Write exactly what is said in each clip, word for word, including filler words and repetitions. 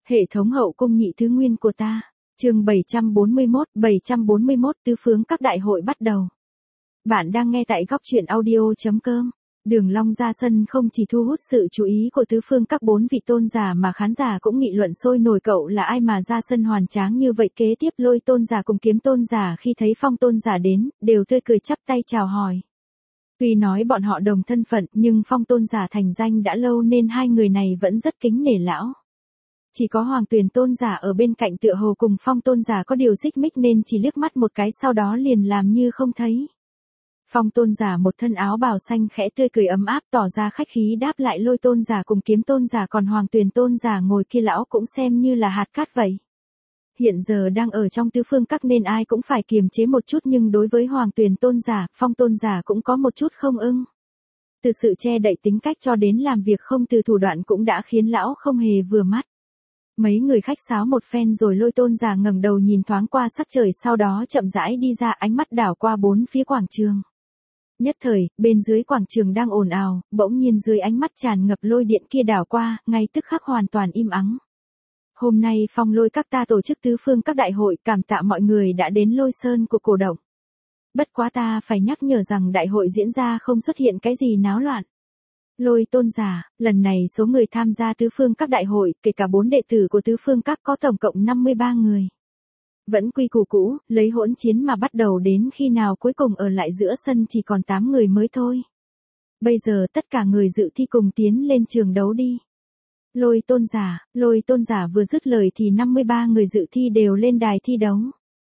Hệ thống hậu cung nhị thứ nguyên của ta. Chương bảy trăm bốn mươi mốt, bảy trăm bốn mươi mốt tứ phương các đại hội bắt đầu. Bạn đang nghe tại góc truyện audio chấm com. Đường Long ra sân không chỉ thu hút sự chú ý của tứ phương các bốn vị tôn giả mà khán giả cũng nghị luận sôi nổi cậu là ai mà ra sân hoàn tráng như vậy. Kế tiếp Lôi tôn giả cùng Kiếm tôn giả khi thấy Phong tôn giả đến, đều tươi cười chắp tay chào hỏi. Tuy nói bọn họ đồng thân phận nhưng Phong tôn giả thành danh đã lâu nên hai người này vẫn rất kính nể lão. Chỉ có Hoàng Tuyền tôn giả ở bên cạnh tựa hồ cùng Phong tôn giả có điều xích mích nên chỉ liếc mắt một cái sau đó liền làm như không thấy. Phong tôn giả một thân áo bào xanh khẽ tươi cười ấm áp tỏ ra khách khí đáp lại Lôi tôn giả cùng Kiếm tôn giả, còn Hoàng Tuyền tôn giả ngồi kia lão cũng xem như là hạt cát vậy. Hiện giờ đang ở trong tứ phương các nên ai cũng phải kiềm chế một chút, nhưng đối với Hoàng Tuyền tôn giả, Phong tôn giả cũng có một chút không ưng. Từ sự che đậy tính cách cho đến làm việc không từ thủ đoạn cũng đã khiến lão không hề vừa mắt. Mấy người khách sáo một phen rồi Lôi tôn giả ngẩng đầu nhìn thoáng qua sắc trời, sau đó chậm rãi đi ra, ánh mắt đảo qua bốn phía quảng trường. Nhất thời, bên dưới quảng trường đang ồn ào, bỗng nhiên dưới ánh mắt tràn ngập lôi điện kia đảo qua, ngay tức khắc hoàn toàn im ắng. Hôm nay Phong Lôi các ta tổ chức tứ phương các đại hội, cảm tạ mọi người đã đến Lôi Sơn của cổ động. Bất quá ta phải nhắc nhở rằng đại hội diễn ra không xuất hiện cái gì náo loạn. Lôi tôn giả, lần này số người tham gia tứ phương các đại hội, kể cả bốn đệ tử của tứ phương các có tổng cộng năm mươi ba người. Vẫn quy củ cũ, lấy hỗn chiến mà bắt đầu, đến khi nào cuối cùng ở lại giữa sân chỉ còn tám người mới thôi. Bây giờ tất cả người dự thi cùng tiến lên trường đấu đi. Lôi tôn giả, lôi tôn giả vừa dứt lời thì năm mươi ba người dự thi đều lên đài thi đấu.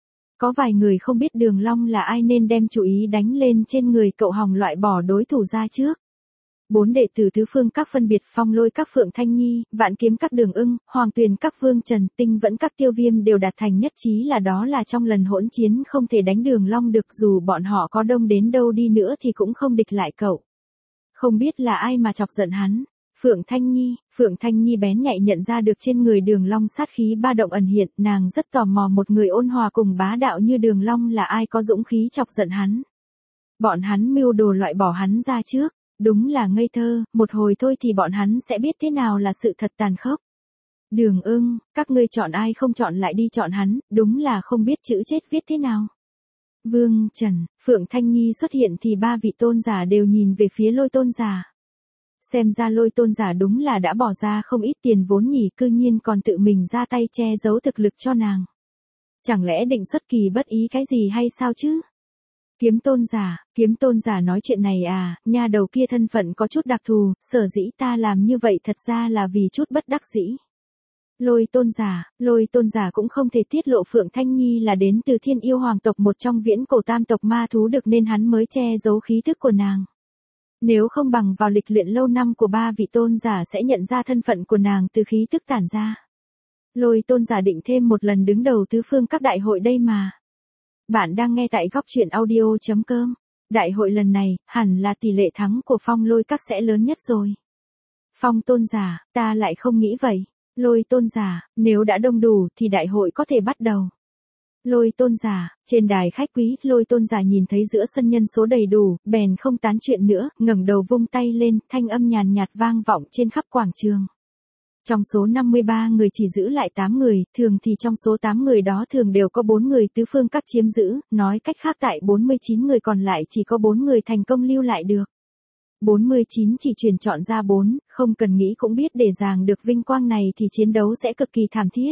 Có vài người không biết Đường Long là ai nên đem chú ý đánh lên trên người cậu hòng loại bỏ đối thủ ra trước. Bốn đệ tử tứ phương các phân biệt Phong Lôi các Phượng Thanh Nhi, Vạn Kiếm các Đường Ưng, Hoàng Tuyền các Vương Trần, Tinh Vẫn các Tiêu Viêm đều đạt thành nhất trí là đó là trong lần hỗn chiến không thể đánh Đường Long được, dù bọn họ có đông đến đâu đi nữa thì cũng không địch lại cậu. Không biết là ai mà chọc giận hắn. Phượng Thanh Nhi, Phượng Thanh Nhi bén nhạy nhận ra được trên người Đường Long sát khí ba động ẩn hiện, nàng rất tò mò một người ôn hòa cùng bá đạo như Đường Long là ai có dũng khí chọc giận hắn. Bọn hắn mưu đồ loại bỏ hắn ra trước. Đúng là ngây thơ, một hồi thôi thì bọn hắn sẽ biết thế nào là sự thật tàn khốc. Đường Ưng, các ngươi chọn ai không chọn lại đi chọn hắn, đúng là không biết chữ chết viết thế nào. Vương Trần, Phượng Thanh Nhi xuất hiện thì ba vị tôn giả đều nhìn về phía Lôi tôn giả. Xem ra Lôi tôn giả đúng là đã bỏ ra không ít tiền vốn nhỉ, cư nhiên còn tự mình ra tay che giấu thực lực cho nàng. Chẳng lẽ định xuất kỳ bất ý cái gì hay sao chứ? Kiếm tôn giả, kiếm tôn giả nói chuyện này à, nha đầu kia thân phận có chút đặc thù, sở dĩ ta làm như vậy thật ra là vì chút bất đắc dĩ. Lôi tôn giả, lôi tôn giả cũng không thể tiết lộ Phượng Thanh Nhi là đến từ Thiên Yêu Hoàng tộc, một trong viễn cổ tam tộc ma thú được, nên hắn mới che giấu khí thức của nàng. Nếu không bằng vào lịch luyện lâu năm của ba vị tôn giả sẽ nhận ra thân phận của nàng từ khí tức tản ra. Lôi tôn giả định thêm một lần đứng đầu tứ phương các đại hội đây mà. Bạn đang nghe tại góc truyện audio chấm com. Đại hội lần này, hẳn là tỷ lệ thắng của Phong Lôi các sẽ lớn nhất rồi. Phong tôn giả, ta lại không nghĩ vậy. Lôi tôn giả, nếu đã đông đủ thì đại hội có thể bắt đầu. Lôi tôn giả, trên đài khách quý, Lôi tôn giả nhìn thấy giữa sân nhân số đầy đủ, bèn không tán chuyện nữa, ngẩng đầu vung tay lên, thanh âm nhàn nhạt vang vọng trên khắp quảng trường. Trong số năm mươi ba người chỉ giữ lại tám người, thường thì trong số tám người đó thường đều có bốn người tứ phương các chiếm giữ, nói cách khác tại bốn mươi chín người còn lại chỉ có bốn người thành công lưu lại được. bốn mươi chín chỉ truyền chọn ra bốn, không cần nghĩ cũng biết để giành được vinh quang này thì chiến đấu sẽ cực kỳ thảm thiết.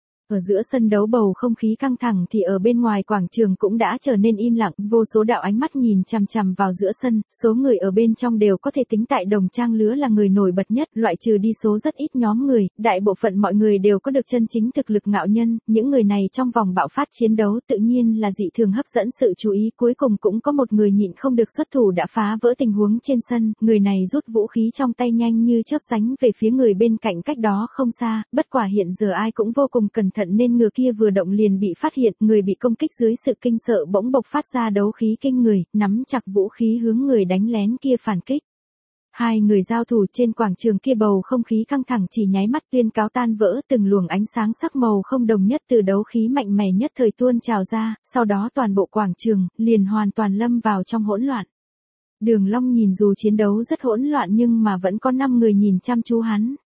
Ở giữa sân đấu bầu không khí căng thẳng thì ở bên ngoài quảng trường cũng đã trở nên im lặng, vô số đạo ánh mắt nhìn chằm chằm vào giữa sân, số người ở bên trong đều có thể tính tại đồng trang lứa là người nổi bật nhất, loại trừ đi số rất ít nhóm người, đại bộ phận mọi người đều có được chân chính thực lực ngạo nhân, những người này trong vòng bạo phát chiến đấu tự nhiên là dị thường hấp dẫn sự chú ý, cuối cùng cũng có một người nhịn không được xuất thủ đã phá vỡ tình huống trên sân, người này rút vũ khí trong tay nhanh như chớp đánh về phía người bên cạnh cách đó không xa, bất quả hiện giờ ai cũng vô cùng cẩn thận nên ngựa kia vừa động liền bị phát hiện, người bị công kích dưới sự kinh sợ bỗng bộc phát ra đấu khí kinh người, nắm chặt vũ khí hướng người đánh lén kia phản kích. Hai người giao thủ trên quảng trường kia, bầu không khí căng thẳng chỉ nháy mắt tuyên cáo tan vỡ, từng luồng ánh sáng sắc màu không đồng nhất từ đấu khí mạnh mẽ nhất thời tuôn trào ra, sau đó toàn bộ quảng trường liền hoàn toàn lâm vào trong hỗn loạn. Đường Long nhìn dù chiến đấu rất hỗn loạn nhưng mà vẫn có năm người nhìn chăm chú hắn.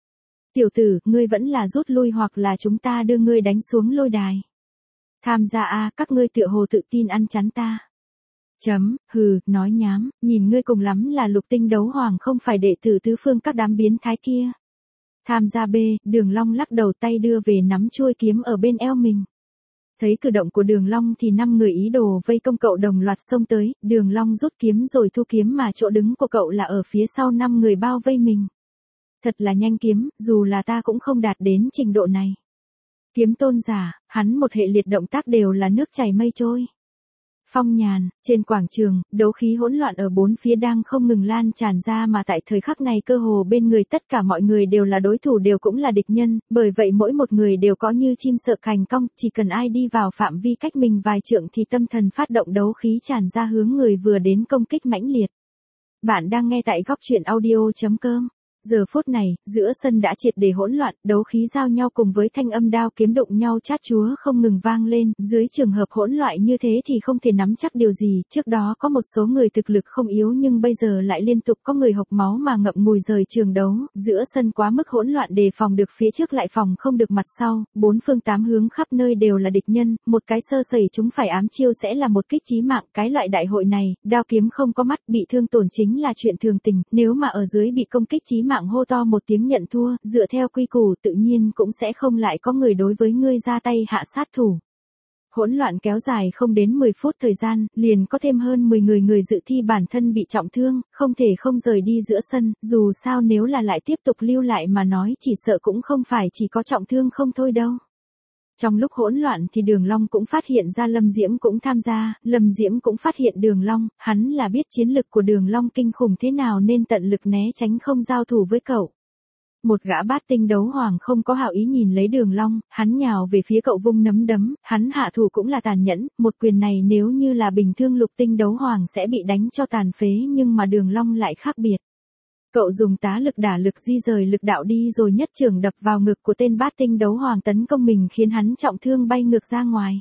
Tiểu tử, ngươi vẫn là rút lui hoặc là chúng ta đưa ngươi đánh xuống lôi đài. Tham gia a, các ngươi tựa hồ tự tin ăn chắn ta. Chấm, hừ, nói nhám, nhìn ngươi cùng lắm là lục tinh đấu hoàng không phải đệ tử tứ phương các đám biến thái kia. Tham gia B, Đường Long lắc đầu tay đưa về nắm chuôi kiếm ở bên eo mình. Thấy cử động của Đường Long thì năm người ý đồ vây công cậu đồng loạt xông tới, Đường Long rút kiếm rồi thu kiếm mà chỗ đứng của cậu là ở phía sau năm người bao vây mình. Thật là nhanh kiếm, dù là ta cũng không đạt đến trình độ này. Kiếm tôn giả, hắn một hệ liệt động tác đều là nước chảy mây trôi. Phong nhàn, trên quảng trường, đấu khí hỗn loạn ở bốn phía đang không ngừng lan tràn ra mà tại thời khắc này cơ hồ bên người tất cả mọi người đều là đối thủ đều cũng là địch nhân, bởi vậy mỗi một người đều có như chim sợ cành cong, chỉ cần ai đi vào phạm vi cách mình vài trượng thì tâm thần phát động đấu khí tràn ra hướng người vừa đến công kích mãnh liệt. Bạn đang nghe tại góc truyện audio chấm com. Giờ phút này, giữa sân đã triệt để hỗn loạn, đấu khí giao nhau cùng với thanh âm đao kiếm đụng nhau chát chúa không ngừng vang lên, dưới trường hợp hỗn loạn như thế thì không thể nắm chắc điều gì, trước đó có một số người thực lực không yếu nhưng bây giờ lại liên tục có người hộc máu mà ngậm ngùi rời trường đấu, giữa sân quá mức hỗn loạn đề phòng được phía trước lại phòng không được mặt sau, bốn phương tám hướng khắp nơi đều là địch nhân, một cái sơ sẩy chúng phải ám chiêu sẽ là một kích chí mạng, cái loại đại hội này, đao kiếm không có mắt, bị thương tổn chính là chuyện thường tình, nếu mà ở dưới bị công kích chí mạng hô to một tiếng nhận thua, dựa theo quy củ tự nhiên cũng sẽ không lại có người đối với ngươi ra tay hạ sát thủ. Hỗn loạn kéo dài không đến mười phút thời gian, liền có thêm hơn mười người người dự thi bản thân bị trọng thương, không thể không rời đi giữa sân, dù sao nếu là lại tiếp tục lưu lại mà nói chỉ sợ cũng không phải chỉ có trọng thương không thôi đâu. Trong lúc hỗn loạn thì Đường Long cũng phát hiện ra Lâm Diễm cũng tham gia, Lâm Diễm cũng phát hiện Đường Long, hắn là biết chiến lực của Đường Long kinh khủng thế nào nên tận lực né tránh không giao thủ với cậu. Một gã bát tinh đấu hoàng không có hảo ý nhìn lấy Đường Long, hắn nhào về phía cậu vung nắm đấm, hắn hạ thủ cũng là tàn nhẫn, một quyền này nếu như là bình thường lục tinh đấu hoàng sẽ bị đánh cho tàn phế nhưng mà Đường Long lại khác biệt. Cậu dùng tá lực đả lực di rời lực đạo đi rồi nhất trường đập vào ngực của tên bát tinh đấu hoàng tấn công mình khiến hắn trọng thương bay ngược ra ngoài.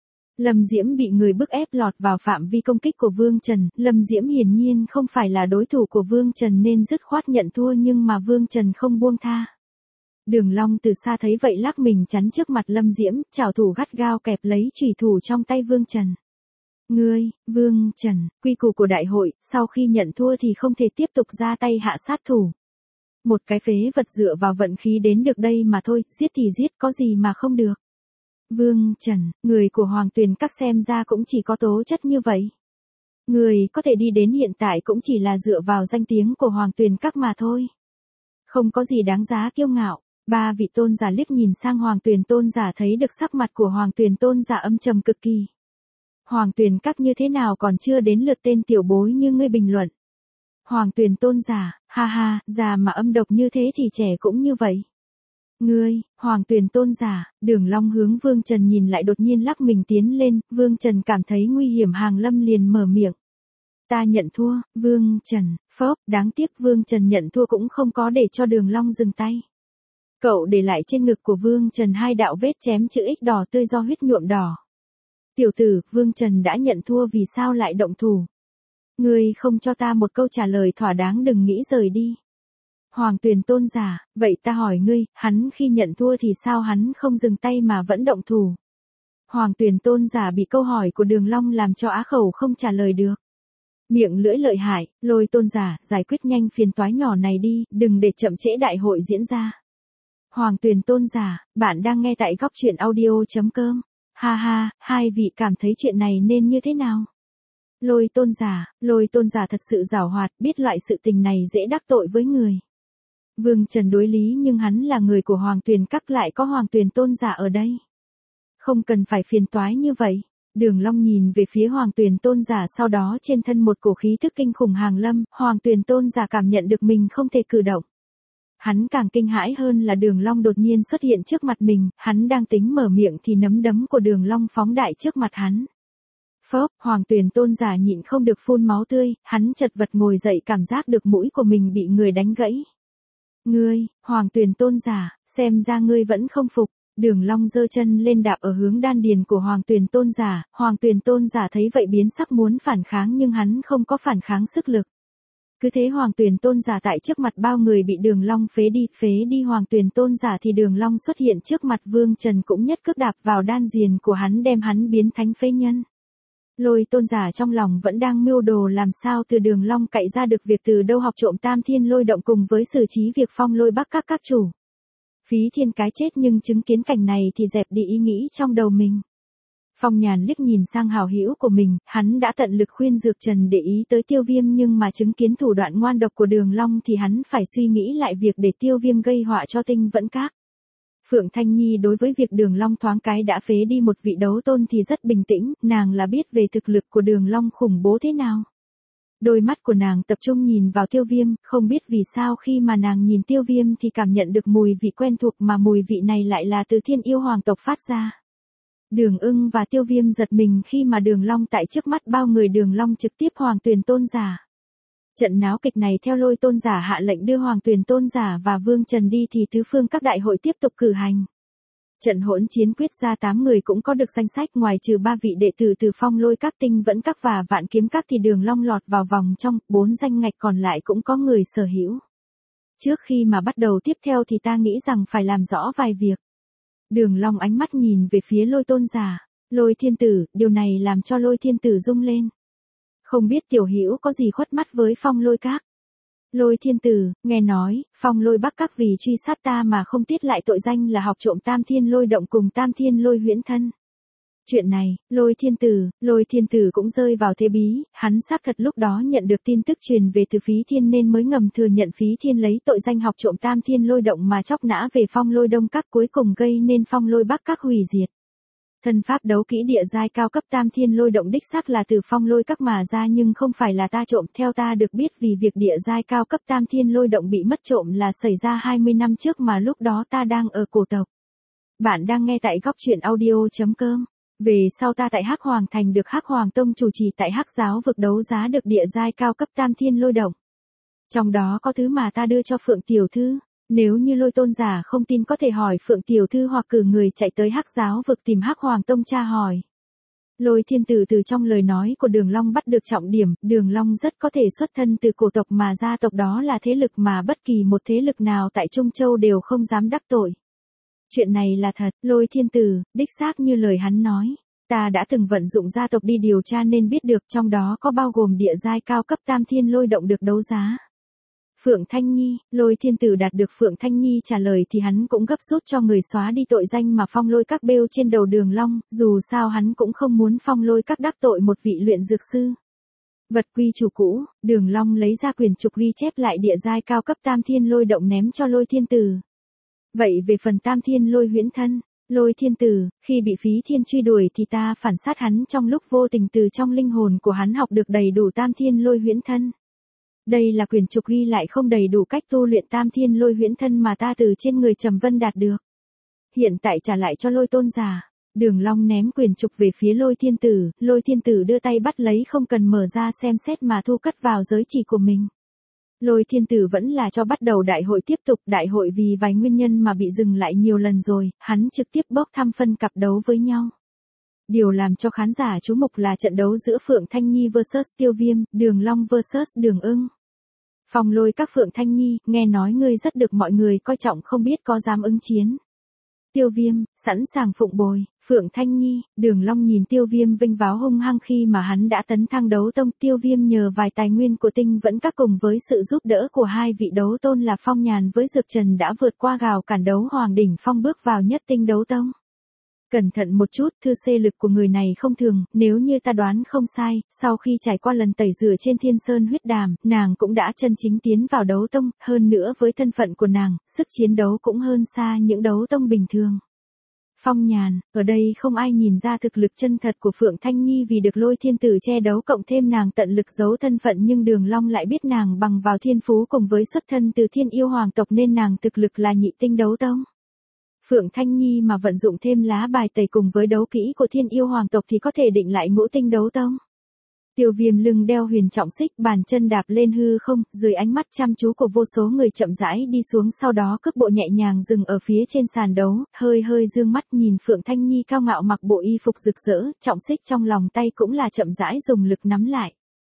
Lâm Diễm bị người bức ép lọt vào phạm vi công kích của Vương Trần, Lâm Diễm hiển nhiên không phải là đối thủ của Vương Trần nên dứt khoát nhận thua nhưng mà Vương Trần không buông tha. Đường Long từ xa thấy vậy lắc mình chắn trước mặt Lâm Diễm, chảo thủ gắt gao kẹp lấy chủy thủ trong tay Vương Trần. Ngươi, Vương Trần, quy củ của đại hội, sau khi nhận thua thì không thể tiếp tục ra tay hạ sát thủ. Một cái phế vật dựa vào vận khí đến được đây mà thôi, giết thì giết có gì mà không được. Vương Trần, người của Hoàng Tuyền Các xem ra cũng chỉ có tố chất như vậy. Người có thể đi đến hiện tại cũng chỉ là dựa vào danh tiếng của Hoàng Tuyền Các mà thôi. Không có gì đáng giá kiêu ngạo. Ba vị tôn giả liếc nhìn sang Hoàng Tuyền tôn giả thấy được sắc mặt của Hoàng Tuyền tôn giả âm trầm cực kỳ. Hoàng Tuyền Các như thế nào còn chưa đến lượt tên tiểu bối như ngươi bình luận. Hoàng Tuyền tôn giả, ha ha, già mà âm độc như thế thì trẻ cũng như vậy. Ngươi, Hoàng Tuyền tôn giả, Đường Long hướng Vương Trần nhìn lại đột nhiên lắc mình tiến lên, Vương Trần cảm thấy nguy hiểm hàng lâm liền mở miệng. Ta nhận thua, Vương Trần, phớp, đáng tiếc Vương Trần nhận thua cũng không có để cho Đường Long dừng tay. Cậu để lại trên ngực của Vương Trần hai đạo vết chém chữ X đỏ tươi do huyết nhuộm đỏ. Tiểu tử, Vương Trần đã nhận thua vì sao lại động thủ? Ngươi không cho ta một câu trả lời thỏa đáng đừng nghĩ rời đi. Hoàng Tuyền tôn giả, vậy ta hỏi ngươi, hắn khi nhận thua thì sao hắn không dừng tay mà vẫn động thủ? Hoàng Tuyền tôn giả bị câu hỏi của Đường Long làm cho á khẩu không trả lời được. Miệng lưỡi lợi hại, Lôi tôn giả, giải quyết nhanh phiền toái nhỏ này đi, đừng để chậm trễ đại hội diễn ra. Hoàng Tuyền tôn giả, bạn đang nghe tại góc truyện audio chấm com. Ha ha, hai vị cảm thấy chuyện này nên như thế nào? Lôi tôn giả, Lôi tôn giả thật sự giảo hoạt, biết loại sự tình này dễ đắc tội với người. Vương Trần đối lý nhưng hắn là người của Hoàng Tuyền Các lại có Hoàng Tuyền tôn giả ở đây. Không cần phải phiền toái như vậy. Đường Long nhìn về phía Hoàng Tuyền tôn giả sau đó trên thân một cổ khí thức kinh khủng hàng lâm, Hoàng Tuyền tôn giả cảm nhận được mình không thể cử động. Hắn càng kinh hãi hơn là Đường Long đột nhiên xuất hiện trước mặt mình, hắn đang tính mở miệng thì nắm đấm của Đường Long phóng đại trước mặt hắn. Phớp, Hoàng Tuyền tôn giả nhịn không được phun máu tươi, hắn chật vật ngồi dậy cảm giác được mũi của mình bị người đánh gãy. Ngươi, Hoàng Tuyền tôn giả, xem ra ngươi vẫn không phục. Đường Long giơ chân lên đạp ở hướng đan điền của Hoàng Tuyền tôn giả, Hoàng Tuyền tôn giả thấy vậy biến sắc muốn phản kháng nhưng hắn không có phản kháng sức lực. Cứ thế Hoàng Tuyền Tôn giả tại trước mặt bao người bị Đường Long phế đi, phế đi Hoàng Tuyền Tôn giả thì Đường Long xuất hiện trước mặt Vương Trần cũng nhất cước đạp vào đan điền của hắn đem hắn biến thánh phế nhân. Lôi Tôn giả trong lòng vẫn đang mưu đồ làm sao từ Đường Long cậy ra được việc từ đâu học trộm Tam Thiên Lôi Động cùng với xử trí việc phong lôi bắc các các chủ. Phí Thiên cái chết nhưng chứng kiến cảnh này thì dẹp đi ý nghĩ trong đầu mình. Phong Nhàn liếc nhìn sang hảo hữu của mình, hắn đã tận lực khuyên Dược Trần để ý tới Tiêu Viêm nhưng mà chứng kiến thủ đoạn ngoan độc của Đường Long thì hắn phải suy nghĩ lại việc để Tiêu Viêm gây họa cho Tinh Vẫn Các. Phượng Thanh Nhi đối với việc Đường Long thoáng cái đã phế đi một vị đấu tôn thì rất bình tĩnh, nàng là biết về thực lực của Đường Long khủng bố thế nào. Đôi mắt của nàng tập trung nhìn vào Tiêu Viêm, không biết vì sao khi mà nàng nhìn Tiêu Viêm thì cảm nhận được mùi vị quen thuộc mà mùi vị này lại là từ Thiên Yêu Hoàng tộc phát ra. Đường Ưng và Tiêu Viêm giật mình khi mà Đường Long tại trước mắt bao người Đường Long trực tiếp Hoàng Tuyền Tôn giả. Trận náo kịch này theo Lôi Tôn giả hạ lệnh đưa Hoàng Tuyền Tôn giả và Vương Trần đi thì tứ phương các đại hội tiếp tục cử hành. Trận hỗn chiến quyết ra tám người cũng có được danh sách, ngoài trừ ba vị đệ tử từ Phong Lôi Các, Tinh Vẫn Các và Vạn Kiếm Các thì Đường Long lọt vào vòng trong, bốn danh ngạch còn lại cũng có người sở hữu. Trước khi mà bắt đầu tiếp theo thì ta nghĩ rằng phải làm rõ vài việc. Đường Long ánh mắt nhìn về phía Lôi Tôn giả, Lôi Thiên Tử, điều này làm cho Lôi Thiên Tử rung lên. Không biết tiểu hữu có gì khuất mắt với Phong Lôi Các. Lôi Thiên Tử, nghe nói, Phong Lôi Bắc Các vì truy sát ta mà không tiết lại tội danh là học trộm Tam Thiên Lôi Động cùng Tam Thiên Lôi Huyễn Thân. Chuyện này, Lôi Thiên Tử, Lôi Thiên Tử cũng rơi vào thế bí, hắn xác thật lúc đó nhận được tin tức truyền về từ Phí Thiên nên mới ngầm thừa nhận Phí Thiên lấy tội danh học trộm Tam Thiên Lôi Động mà chóc nã về Phong Lôi Đông Các, cuối cùng gây nên Phong Lôi Bắc Các hủy diệt. Thân pháp đấu kỹ địa giai cao cấp Tam Thiên Lôi Động đích xác là từ Phong Lôi Các mà ra nhưng không phải là ta trộm. Theo ta được biết vì việc địa giai cao cấp Tam Thiên Lôi Động bị mất trộm là xảy ra hai mươi năm trước mà lúc đó ta đang ở cổ tộc. Bạn đang nghe tại góc truyện audio chấm com. Về sau ta tại Hắc Hoàng Thành được Hắc Hoàng Tông chủ trì tại Hắc Giáo vực đấu giá được địa giai cao cấp Tam Thiên Lôi Động. Trong đó có thứ mà ta đưa cho Phượng tiểu thư. Nếu như Lôi Tôn giả không tin có thể hỏi Phượng tiểu thư hoặc cử người chạy tới Hắc Giáo vực tìm Hắc Hoàng Tông tra hỏi. Lôi Thiên Tử từ trong lời nói của Đường Long bắt được trọng điểm, Đường Long rất có thể xuất thân từ cổ tộc mà gia tộc đó là thế lực mà bất kỳ một thế lực nào tại Trung Châu đều không dám đắc tội. Chuyện này là thật, Lôi Thiên Tử, đích xác như lời hắn nói. Ta đã từng vận dụng gia tộc đi điều tra nên biết được trong đó có bao gồm địa giai cao cấp Tam Thiên Lôi Động được đấu giá. Phượng Thanh Nhi, Lôi Thiên Tử đạt được Phượng Thanh Nhi trả lời thì hắn cũng gấp rút cho người xóa đi tội danh mà Phong Lôi Các bêu trên đầu Đường Long, dù sao hắn cũng không muốn Phong Lôi Các đắc tội một vị luyện dược sư. Vật quy chủ cũ, Đường Long lấy ra quyển trục ghi chép lại địa giai cao cấp Tam Thiên Lôi Động ném cho Lôi Thiên Tử. Vậy về phần Tam Thiên Lôi Huyễn Thân, Lôi Thiên Tử, khi bị Phí Thiên truy đuổi thì ta phản sát hắn trong lúc vô tình từ trong linh hồn của hắn học được đầy đủ Tam Thiên Lôi Huyễn Thân. Đây là quyển trục ghi lại không đầy đủ cách tu luyện Tam Thiên Lôi Huyễn Thân mà ta từ trên người Trầm Vân đạt được. Hiện tại trả lại cho Lôi Tôn giả. Đường Long ném quyển trục về phía Lôi Thiên Tử, Lôi Thiên Tử đưa tay bắt lấy không cần mở ra xem xét mà thu cất vào giới chỉ của mình. Lôi Thiên Tử vẫn là cho bắt đầu đại hội tiếp tục, đại hội vì vài nguyên nhân mà bị dừng lại nhiều lần rồi, hắn trực tiếp bốc thăm phân cặp đấu với nhau. Điều làm cho khán giả chú mục là trận đấu giữa Phượng Thanh Nhi versus Tiêu Viêm, Đường Long versus Đường Ưng. Phong Lôi Các Phượng Thanh Nhi, nghe nói ngươi rất được mọi người coi trọng không biết có dám ứng chiến. Tiêu Viêm, sẵn sàng phụng bồi, Phượng Thanh Nhi, Đường Long nhìn Tiêu Viêm vinh váo hung hăng khi mà hắn đã tấn thăng đấu tông. Tiêu Viêm nhờ vài tài nguyên của Tinh Vẫn Các cùng với sự giúp đỡ của hai vị đấu tôn là Phong Nhàn với Dược Trần đã vượt qua rào cản đấu Hoàng đỉnh phong bước vào nhất tinh đấu tông. Cẩn thận một chút, thư xê lực của người này không thường, nếu như ta đoán không sai, sau khi trải qua lần tẩy rửa trên Thiên Sơn huyết đàm, nàng cũng đã chân chính tiến vào đấu tông, hơn nữa với thân phận của nàng, sức chiến đấu cũng hơn xa những đấu tông bình thường. Phong Nhàn, ở đây không ai nhìn ra thực lực chân thật của Phượng Thanh Nhi vì được Lôi Thiên Tử che đấu cộng thêm nàng tận lực giấu thân phận nhưng Đường Long lại biết nàng bằng vào thiên phú cùng với xuất thân từ Thiên Yêu Hoàng tộc nên nàng thực lực là nhị tinh đấu tông. Phượng Thanh Nhi mà vận dụng thêm lá bài tẩy cùng với đấu kỹ của Thiên Yêu Hoàng tộc thì có thể định lại ngũ tinh đấu tông. Tiêu Viêm lưng đeo huyền trọng xích, bàn chân đạp lên hư không, dưới ánh mắt chăm chú của vô số người chậm rãi đi xuống, sau đó cước bộ nhẹ nhàng dừng ở phía trên sàn đấu, hơi hơi dương mắt nhìn Phượng Thanh Nhi cao ngạo mặc bộ y phục rực rỡ, trọng xích trong lòng tay cũng là chậm rãi dùng lực nắm lại.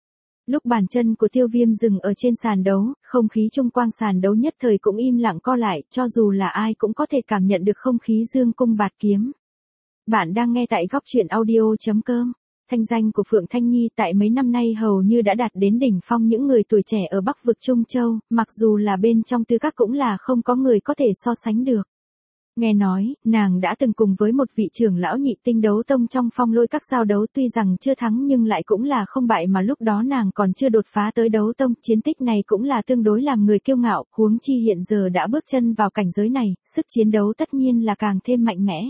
Lúc bàn chân của Tiêu Viêm dừng ở trên sàn đấu, không khí chung quanh sàn đấu nhất thời cũng im lặng co lại, cho dù là ai cũng có thể cảm nhận được không khí dương cung bạt kiếm. Bạn đang nghe tại góc truyện audio.com. Thanh danh của Phượng Thanh Nhi tại mấy năm nay hầu như đã đạt đến đỉnh phong những người tuổi trẻ ở Bắc vực Trung Châu, mặc dù là bên trong tư các cũng là không có người có thể so sánh được. Nghe nói, nàng đã từng cùng với một vị trưởng lão nhị tinh đấu tông trong phong lôi các giao đấu, tuy rằng chưa thắng nhưng lại cũng là không bại, mà lúc đó nàng còn chưa đột phá tới đấu tông, chiến tích này cũng là tương đối làm người kiêu ngạo, huống chi hiện giờ đã bước chân vào cảnh giới này, sức chiến đấu tất nhiên là càng thêm mạnh mẽ.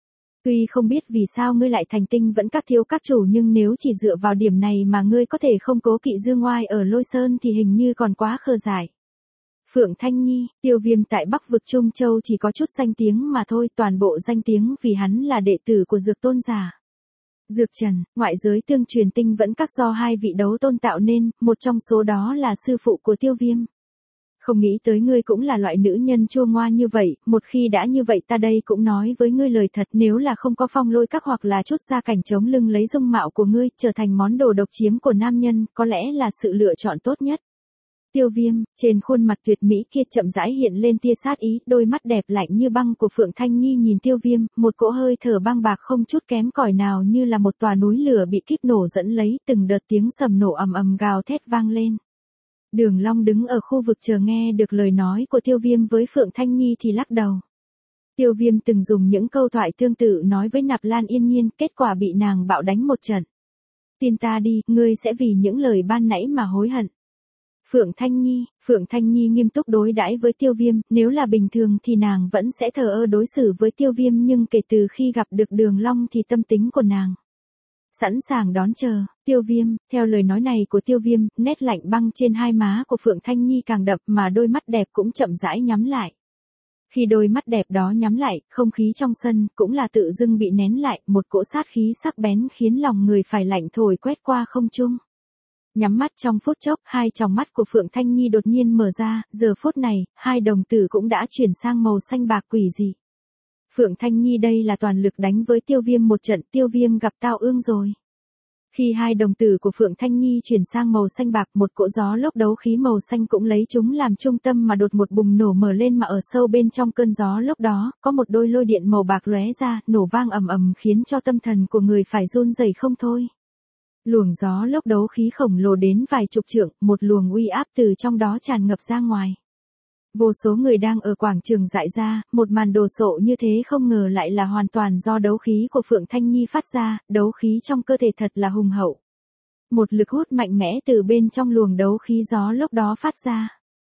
Tuy không biết vì sao ngươi lại thành tinh vẫn các thiếu các chủ, nhưng nếu chỉ dựa vào điểm này mà ngươi có thể không cố kỵ dương oai ở Lôi Sơn thì hình như còn quá khờ dại. Phượng Thanh Nhi, Tiêu Viêm tại Bắc vực Trung Châu chỉ có chút danh tiếng mà thôi, toàn bộ danh tiếng vì hắn là đệ tử của Dược Tôn giả. Dược Trần, ngoại giới tương truyền tinh vẫn các do hai vị đấu tôn tạo nên, một trong số đó là sư phụ của Tiêu Viêm. Không nghĩ tới ngươi cũng là loại nữ nhân chua ngoa như vậy, một khi đã như vậy ta đây cũng nói với ngươi lời thật, nếu là không có phong lôi các hoặc là chút gia cảnh chống lưng lấy dung mạo của ngươi, trở thành món đồ độc chiếm của nam nhân, có lẽ là sự lựa chọn tốt nhất. Tiêu Viêm, trên khuôn mặt tuyệt mỹ kia chậm rãi hiện lên tia sát ý, đôi mắt đẹp lạnh như băng của Phượng Thanh Nhi nhìn Tiêu Viêm, một cỗ hơi thở băng bạc không chút kém cỏi nào như là một tòa núi lửa bị kích nổ dẫn lấy, từng đợt tiếng sầm nổ ầm ầm gào thét vang lên. Đường Long đứng ở khu vực chờ nghe được lời nói của Tiêu Viêm với Phượng Thanh Nhi thì lắc đầu. Tiêu Viêm từng dùng những câu thoại tương tự nói với Nạp Lan Yên Nhiên, kết quả bị nàng bạo đánh một trận. Tin ta đi, ngươi sẽ vì những lời ban nãy mà hối hận. Phượng Thanh Nhi, Phượng Thanh Nhi nghiêm túc đối đãi với Tiêu Viêm, nếu là bình thường thì nàng vẫn sẽ thờ ơ đối xử với Tiêu Viêm, nhưng kể từ khi gặp được Đường Long thì tâm tính của nàng sẵn sàng đón chờ. Tiêu Viêm, theo lời nói này của Tiêu Viêm, nét lạnh băng trên hai má của Phượng Thanh Nhi càng đậm, mà đôi mắt đẹp cũng chậm rãi nhắm lại. Khi đôi mắt đẹp đó nhắm lại, không khí trong sân cũng là tự dưng bị nén lại, một cỗ sát khí sắc bén khiến lòng người phải lạnh thổi quét qua không trung. Nhắm mắt trong phút chốc, hai tròng mắt của Phượng Thanh Nhi đột nhiên mở ra, giờ phút này, hai đồng tử cũng đã chuyển sang màu xanh bạc quỷ dị. Phượng Thanh Nhi đây là toàn lực đánh với Tiêu Viêm một trận, Tiêu Viêm gặp tao ương rồi. Khi hai đồng tử của Phượng Thanh Nhi chuyển sang màu xanh bạc, một cỗ gió lốc đấu khí màu xanh cũng lấy chúng làm trung tâm mà đột một bùng nổ mở lên, mà ở sâu bên trong cơn gió lốc đó, có một đôi lôi điện màu bạc lóe ra, nổ vang ầm ầm khiến cho tâm thần của người phải run rẩy không thôi. Luồng gió lốc đấu khí khổng lồ đến vài chục trượng, một luồng uy áp từ trong đó tràn ngập ra ngoài. Vô số người đang ở quảng trường dại ra, một màn đồ sộ như thế không ngờ lại là hoàn toàn do đấu khí của Phượng Thanh Nhi phát ra, đấu khí trong cơ thể thật là hùng hậu. Một lực hút mạnh mẽ từ bên trong luồng đấu khí gió lốc đó phát ra.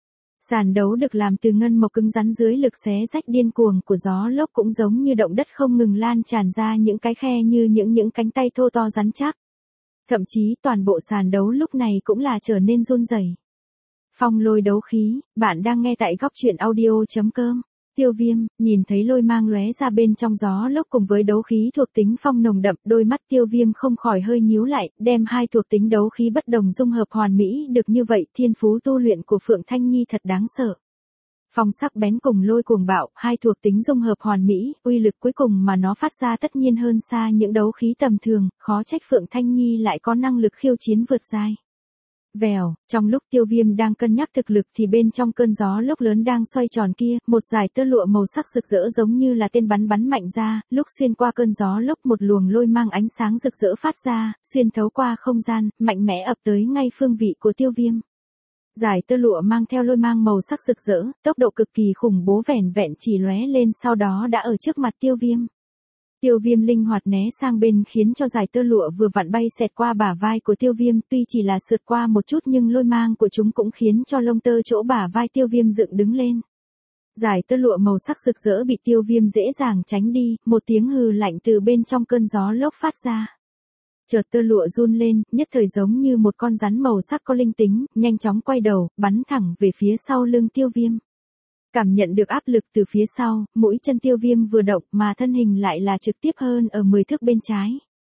Sàn đấu được làm từ ngân mộc cứng rắn, dưới lực xé rách điên cuồng của gió lốc cũng giống như động đất không ngừng lan tràn ra những cái khe như những những cánh tay thô to rắn chắc. Thậm chí toàn bộ sàn đấu lúc này cũng là trở nên run rẩy. Phong lôi đấu khí, bạn đang nghe tại góc truyện audio.com. Tiêu Viêm, nhìn thấy lôi mang lóe ra bên trong gió lốc cùng với đấu khí thuộc tính phong nồng đậm, đôi mắt Tiêu Viêm không khỏi hơi nhíu lại, đem hai thuộc tính đấu khí bất đồng dung hợp hoàn mỹ được như vậy, thiên phú tu luyện của Phượng Thanh Nhi thật đáng sợ. Phong sắc bén cùng lôi cuồng bạo, hai thuộc tính dung hợp hoàn mỹ, uy lực cuối cùng mà nó phát ra tất nhiên hơn xa những đấu khí tầm thường, khó trách Phượng Thanh Nhi lại có năng lực khiêu chiến vượt giai. Vèo, trong lúc Tiêu Viêm đang cân nhắc thực lực thì bên trong cơn gió lốc lớn đang xoay tròn kia, một dải tơ lụa màu sắc rực rỡ giống như là tên bắn bắn mạnh ra, lúc xuyên qua cơn gió lốc một luồng lôi mang ánh sáng rực rỡ phát ra, xuyên thấu qua không gian, mạnh mẽ ập tới ngay phương vị của Tiêu Viêm. Dải tơ lụa mang theo lôi mang màu sắc rực rỡ, tốc độ cực kỳ khủng bố, vẻn vẹn chỉ lóe lên sau đó đã ở trước mặt Tiêu Viêm. Tiêu Viêm linh hoạt né sang bên khiến cho dải tơ lụa vừa vặn bay xẹt qua bả vai của Tiêu Viêm, tuy chỉ là sượt qua một chút nhưng lôi mang của chúng cũng khiến cho lông tơ chỗ bả vai Tiêu Viêm dựng đứng lên. Dải tơ lụa màu sắc rực rỡ bị Tiêu Viêm dễ dàng tránh đi, một tiếng hừ lạnh từ bên trong cơn gió lốc phát ra. Chợt tơ lụa run lên, nhất thời giống như một con rắn màu sắc có linh tính, nhanh chóng quay đầu, bắn thẳng về phía sau lưng Tiêu Viêm. Cảm nhận được áp lực từ phía sau, mũi chân Tiêu Viêm vừa động mà thân hình lại là trực tiếp hơn ở mười thước bên trái.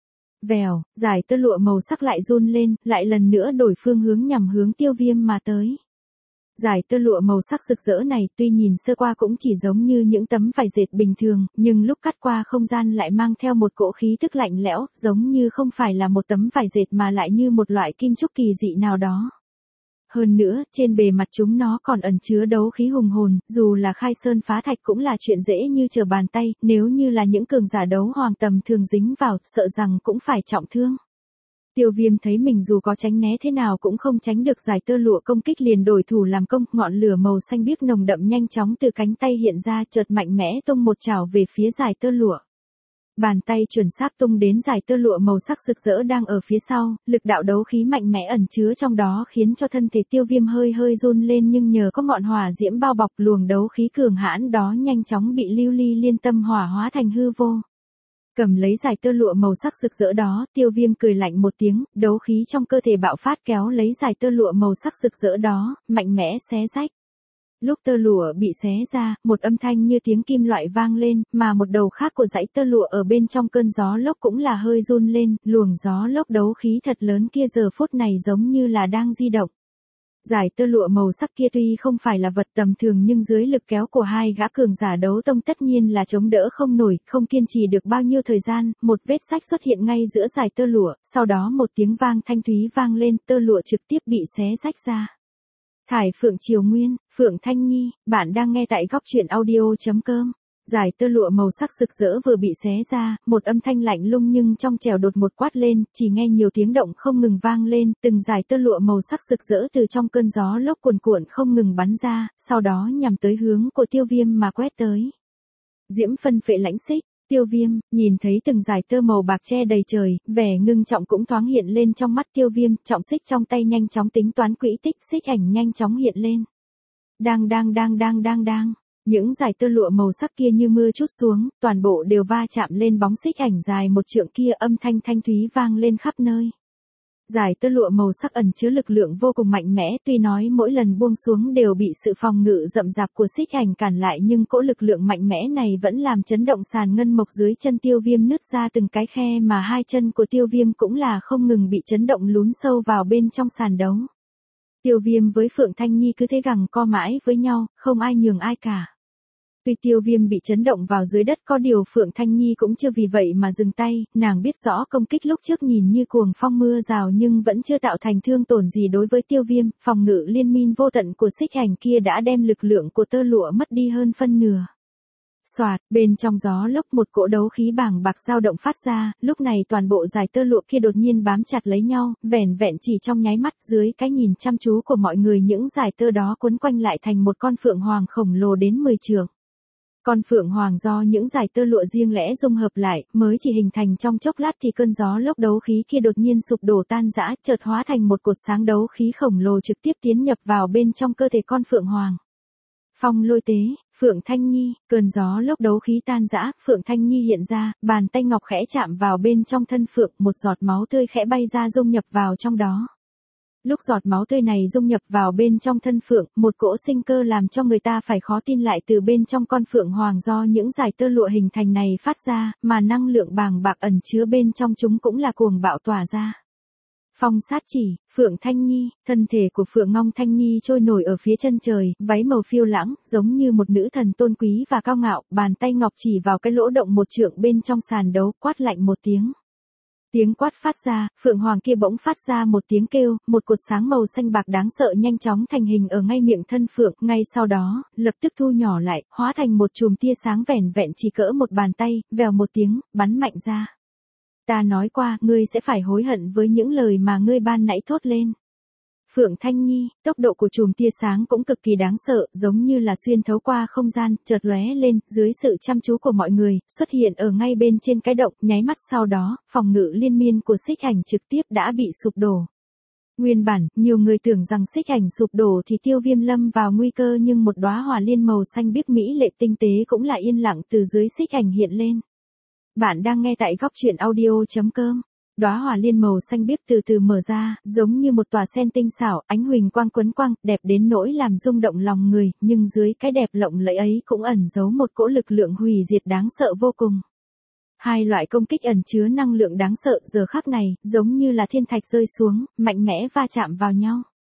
Vèo, dải tơ lụa màu sắc lại run lên, lại lần nữa đổi phương hướng nhằm hướng Tiêu Viêm mà tới. Dải tơ lụa màu sắc rực rỡ này tuy nhìn sơ qua cũng chỉ giống như những tấm vải dệt bình thường, nhưng lúc cắt qua không gian lại mang theo một cỗ khí tức lạnh lẽo, giống như không phải là một tấm vải dệt mà lại như một loại kim trúc kỳ dị nào đó. Hơn nữa, trên bề mặt chúng nó còn ẩn chứa đấu khí hùng hồn, dù là khai sơn phá thạch cũng là chuyện dễ như trở bàn tay, nếu như là những cường giả đấu hoàng tầm thường dính vào, sợ rằng cũng phải trọng thương. Tiêu Viêm thấy mình dù có tránh né thế nào cũng không tránh được dải tơ lụa công kích, liền đổi thủ làm công, ngọn lửa màu xanh biếc nồng đậm nhanh chóng từ cánh tay hiện ra, chợt mạnh mẽ tung một chảo về phía dải tơ lụa. Bàn tay chuẩn xác tung đến dải tơ lụa màu sắc rực rỡ đang ở phía sau, lực đạo đấu khí mạnh mẽ ẩn chứa trong đó khiến cho thân thể Tiêu Viêm hơi hơi run lên, nhưng nhờ có ngọn hỏa diễm bao bọc, luồng đấu khí cường hãn đó nhanh chóng bị lưu ly liên tâm hỏa hóa thành hư vô. Cầm lấy dải tơ lụa màu sắc rực rỡ đó, Tiêu Viêm cười lạnh một tiếng, đấu khí trong cơ thể bạo phát kéo lấy dải tơ lụa màu sắc rực rỡ đó, mạnh mẽ xé rách. Lúc tơ lụa bị xé ra, một âm thanh như tiếng kim loại vang lên, mà một đầu khác của dãy tơ lụa ở bên trong cơn gió lốc cũng là hơi run lên, luồng gió lốc đấu khí thật lớn kia giờ phút này giống như là đang di động. Dải tơ lụa màu sắc kia tuy không phải là vật tầm thường nhưng dưới lực kéo của hai gã cường giả đấu tông tất nhiên là chống đỡ không nổi, không kiên trì được bao nhiêu thời gian, một vết rách xuất hiện ngay giữa dải tơ lụa, sau đó một tiếng vang thanh thúy vang lên, tơ lụa trực tiếp bị xé rách ra. Thải Phượng Triều Nguyên, Phượng Thanh Nhi, bạn đang nghe tại góc truyện audio chấm com. Dải tơ lụa màu sắc rực rỡ vừa bị xé ra, một âm thanh lạnh lùng nhưng trong trẻo đột một quát lên, chỉ nghe nhiều tiếng động không ngừng vang lên, từng dải tơ lụa màu sắc rực rỡ từ trong cơn gió lốc cuồn cuộn không ngừng bắn ra, sau đó nhằm tới hướng của Tiêu Viêm mà quét tới. Diễm phân phệ lãnh xích, Tiêu Viêm, nhìn thấy từng dải tơ màu bạc che đầy trời, vẻ ngưng trọng cũng thoáng hiện lên trong mắt Tiêu Viêm, trọng xích trong tay nhanh chóng tính toán quỹ tích, xích ảnh nhanh chóng hiện lên. Đang đang đang đang đang đang. Những dải tơ lụa màu sắc kia như mưa trút xuống, toàn bộ đều va chạm lên bóng xích ảnh dài một trượng kia, âm thanh thanh thúy vang lên khắp nơi. Dải tơ lụa màu sắc ẩn chứa lực lượng vô cùng mạnh mẽ, tuy nói mỗi lần buông xuống đều bị sự phòng ngự rậm rạp của xích ảnh cản lại, nhưng cỗ lực lượng mạnh mẽ này vẫn làm chấn động sàn ngân mộc dưới chân Tiêu Viêm nứt ra từng cái khe, mà hai chân của Tiêu Viêm cũng là không ngừng bị chấn động lún sâu vào bên trong sàn đấu. Tiêu Viêm với Phượng Thanh Nhi cứ thế gằng co mãi với nhau, không ai nhường ai cả. Tuy Tiêu Viêm bị chấn động vào dưới đất, có điều Phượng Thanh Nhi cũng chưa vì vậy mà dừng tay, nàng biết rõ công kích lúc trước nhìn như cuồng phong mưa rào nhưng vẫn chưa tạo thành thương tổn gì đối với Tiêu Viêm, phòng ngự liên miên vô tận của xích ảnh kia đã đem lực lượng của tơ lụa mất đi hơn phân nửa. Soạt, bên trong gió lốc một cỗ đấu khí bàng bạc dao động phát ra, lúc này toàn bộ dải tơ lụa kia đột nhiên bám chặt lấy nhau, vẻn vẹn chỉ trong nháy mắt, dưới cái nhìn chăm chú của mọi người những dải tơ đó quấn quanh lại thành một con phượng hoàng khổng lồ đến mười trượng. Con phượng hoàng do những dải tơ lụa riêng lẻ dung hợp lại, mới chỉ hình thành trong chốc lát thì cơn gió lốc đấu khí kia đột nhiên sụp đổ tan rã, chợt hóa thành một cột sáng đấu khí khổng lồ trực tiếp tiến nhập vào bên trong cơ thể con phượng hoàng. Phong lôi tế, Phượng Thanh Nhi, cơn gió lốc đấu khí tan rã, Phượng Thanh Nhi hiện ra, bàn tay ngọc khẽ chạm vào bên trong thân phượng, một giọt máu tươi khẽ bay ra dung nhập vào trong đó. Lúc giọt máu tươi này dung nhập vào bên trong thân phượng, một cỗ sinh cơ làm cho người ta phải khó tin lại từ bên trong con phượng hoàng do những dải tơ lụa hình thành này phát ra, mà năng lượng bàng bạc ẩn chứa bên trong chúng cũng là cuồng bạo tỏa ra. Phong sát chỉ, Phượng Thanh Nhi, thân thể của Phượng Ngong Thanh Nhi trôi nổi ở phía chân trời, váy màu phiêu lãng, giống như một nữ thần tôn quý và cao ngạo, bàn tay ngọc chỉ vào cái lỗ động một trượng bên trong sàn đấu, quát lạnh một tiếng. Tiếng quát phát ra, Phượng Hoàng kia bỗng phát ra một tiếng kêu, một cột sáng màu xanh bạc đáng sợ nhanh chóng thành hình ở ngay miệng thân Phượng, ngay sau đó, lập tức thu nhỏ lại, hóa thành một chùm tia sáng vẻn vẹn chỉ cỡ một bàn tay, vèo một tiếng, bắn mạnh ra. Ta nói qua, ngươi sẽ phải hối hận với những lời mà ngươi ban nãy thốt lên. Phượng Thanh Nhi, tốc độ của chùm tia sáng cũng cực kỳ đáng sợ, giống như là xuyên thấu qua không gian, chợt lóe lên, dưới sự chăm chú của mọi người, xuất hiện ở ngay bên trên cái động, nháy mắt sau đó, phòng ngự liên miên của xích ảnh trực tiếp đã bị sụp đổ. Nguyên bản, nhiều người tưởng rằng xích ảnh sụp đổ thì Tiêu Viêm lâm vào nguy cơ, nhưng một đóa hỏa liên màu xanh biếc mỹ lệ tinh tế cũng là yên lặng từ dưới xích ảnh hiện lên. Bạn đang nghe tại góc truyện audio chấm com. Đóa hỏa liên màu xanh biếc từ từ mở ra, giống như một tòa sen tinh xảo, ánh huỳnh quang quấn quang, đẹp đến nỗi làm rung động lòng người, nhưng dưới cái đẹp lộng lẫy ấy cũng ẩn giấu một cỗ lực lượng hủy diệt đáng sợ vô cùng. Hai loại công kích ẩn chứa năng lượng đáng sợ giờ khắc này, giống như là thiên thạch rơi xuống, mạnh mẽ va chạm vào nhau.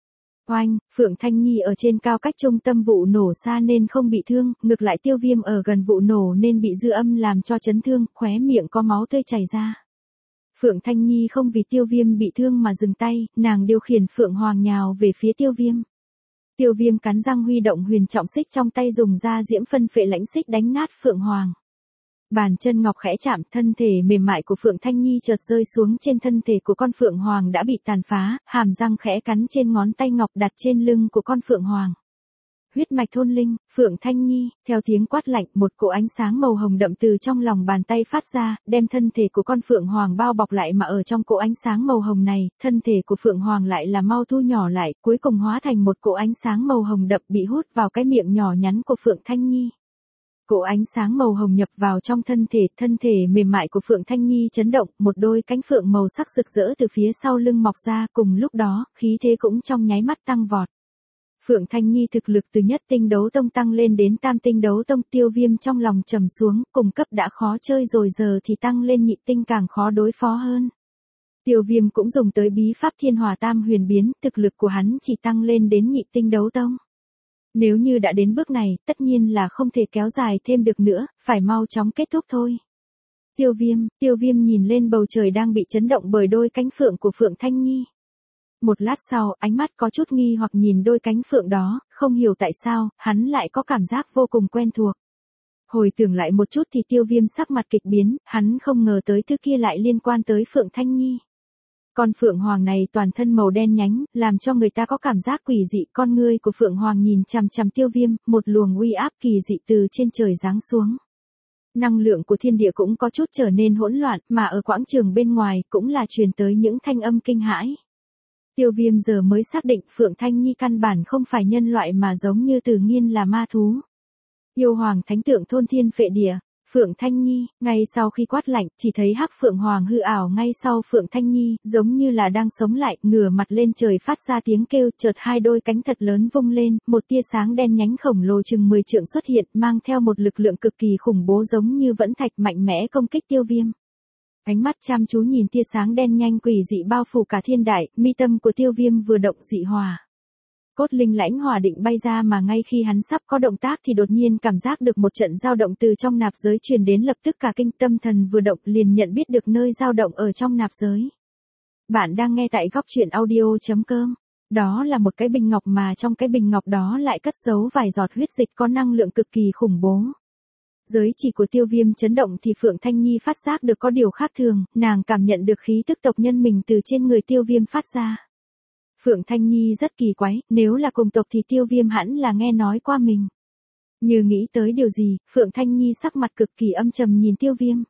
Oanh, Phượng Thanh Nhi ở trên cao cách trung tâm vụ nổ xa nên không bị thương, ngược lại Tiêu Viêm ở gần vụ nổ nên bị dư âm làm cho chấn thương, khóe miệng có máu tươi chảy ra. Phượng Thanh Nhi không vì Tiêu Viêm bị thương mà dừng tay, nàng điều khiển Phượng Hoàng nhào về phía Tiêu Viêm. Tiêu Viêm cắn răng huy động huyền trọng xích trong tay dùng ra diễm phân phệ lãnh xích đánh nát Phượng Hoàng. Bàn chân ngọc khẽ chạm, thân thể mềm mại của Phượng Thanh Nhi chợt rơi xuống trên thân thể của con Phượng Hoàng đã bị tàn phá, hàm răng khẽ cắn trên ngón tay ngọc đặt trên lưng của con Phượng Hoàng. Huyết mạch thôn linh, Phượng Thanh Nhi, theo tiếng quát lạnh, một cỗ ánh sáng màu hồng đậm từ trong lòng bàn tay phát ra, đem thân thể của con Phượng Hoàng bao bọc lại mà ở trong cỗ ánh sáng màu hồng này, thân thể của Phượng Hoàng lại là mau thu nhỏ lại, cuối cùng hóa thành một cỗ ánh sáng màu hồng đậm bị hút vào cái miệng nhỏ nhắn của Phượng Thanh Nhi. Cỗ ánh sáng màu hồng nhập vào trong thân thể, thân thể mềm mại của Phượng Thanh Nhi chấn động, một đôi cánh phượng màu sắc rực rỡ từ phía sau lưng mọc ra, cùng lúc đó, khí thế cũng trong nháy mắt tăng vọt. Phượng Thanh Nhi thực lực từ nhất tinh đấu tông tăng lên đến tam tinh đấu tông, Tiêu Viêm trong lòng trầm xuống, cùng cấp đã khó chơi rồi giờ thì tăng lên nhị tinh càng khó đối phó hơn. Tiêu Viêm cũng dùng tới bí pháp Thiên Hỏa Tam Huyền biến, thực lực của hắn chỉ tăng lên đến nhị tinh đấu tông. Nếu như đã đến bước này, tất nhiên là không thể kéo dài thêm được nữa, phải mau chóng kết thúc thôi. Tiêu Viêm, Tiêu Viêm nhìn lên bầu trời đang bị chấn động bởi đôi cánh phượng của Phượng Thanh Nhi. Một lát sau, ánh mắt có chút nghi hoặc nhìn đôi cánh phượng đó, không hiểu tại sao, hắn lại có cảm giác vô cùng quen thuộc. Hồi tưởng lại một chút thì Tiêu Viêm sắc mặt kịch biến, hắn không ngờ tới thứ kia lại liên quan tới Phượng Thanh Nhi. Con Phượng Hoàng này toàn thân màu đen nhánh, làm cho người ta có cảm giác quỷ dị, con ngươi của Phượng Hoàng nhìn chằm chằm Tiêu Viêm, một luồng uy áp kỳ dị từ trên trời giáng xuống. Năng lượng của thiên địa cũng có chút trở nên hỗn loạn, mà ở quảng trường bên ngoài cũng là truyền tới những thanh âm kinh hãi. Tiêu Viêm giờ mới xác định Phượng Thanh Nhi căn bản không phải nhân loại mà giống như tự nhiên là ma thú. Yêu Hoàng thánh tượng thôn thiên phệ địa, Phượng Thanh Nhi, ngay sau khi quát lạnh, chỉ thấy hắc Phượng Hoàng hư ảo ngay sau Phượng Thanh Nhi, giống như là đang sống lại, ngửa mặt lên trời phát ra tiếng kêu, chợt hai đôi cánh thật lớn vung lên, một tia sáng đen nhánh khổng lồ chừng mười trượng xuất hiện, mang theo một lực lượng cực kỳ khủng bố giống như vẫn thạch mạnh mẽ công kích Tiêu Viêm. Ánh mắt chăm chú nhìn tia sáng đen nhanh quỷ dị bao phủ cả thiên đại, mi tâm của Tiêu Viêm vừa động dị hòa. Cốt linh lãnh hỏa định bay ra mà ngay khi hắn sắp có động tác thì đột nhiên cảm giác được một trận dao động từ trong nạp giới truyền đến, lập tức cả kinh tâm thần vừa động liền nhận biết được nơi dao động ở trong nạp giới. Bạn đang nghe tại góc truyện audio chấm com. Đó là một cái bình ngọc mà trong cái bình ngọc đó lại cất giấu vài giọt huyết dịch có năng lượng cực kỳ khủng bố. Giới chỉ của Tiêu Viêm chấn động thì Phượng Thanh Nhi phát giác được có điều khác thường, nàng cảm nhận được khí tức tộc nhân mình từ trên người Tiêu Viêm phát ra. Phượng Thanh Nhi rất kỳ quái, nếu là cùng tộc thì Tiêu Viêm hẳn là nghe nói qua mình. Như nghĩ tới điều gì, Phượng Thanh Nhi sắc mặt cực kỳ âm trầm nhìn Tiêu Viêm.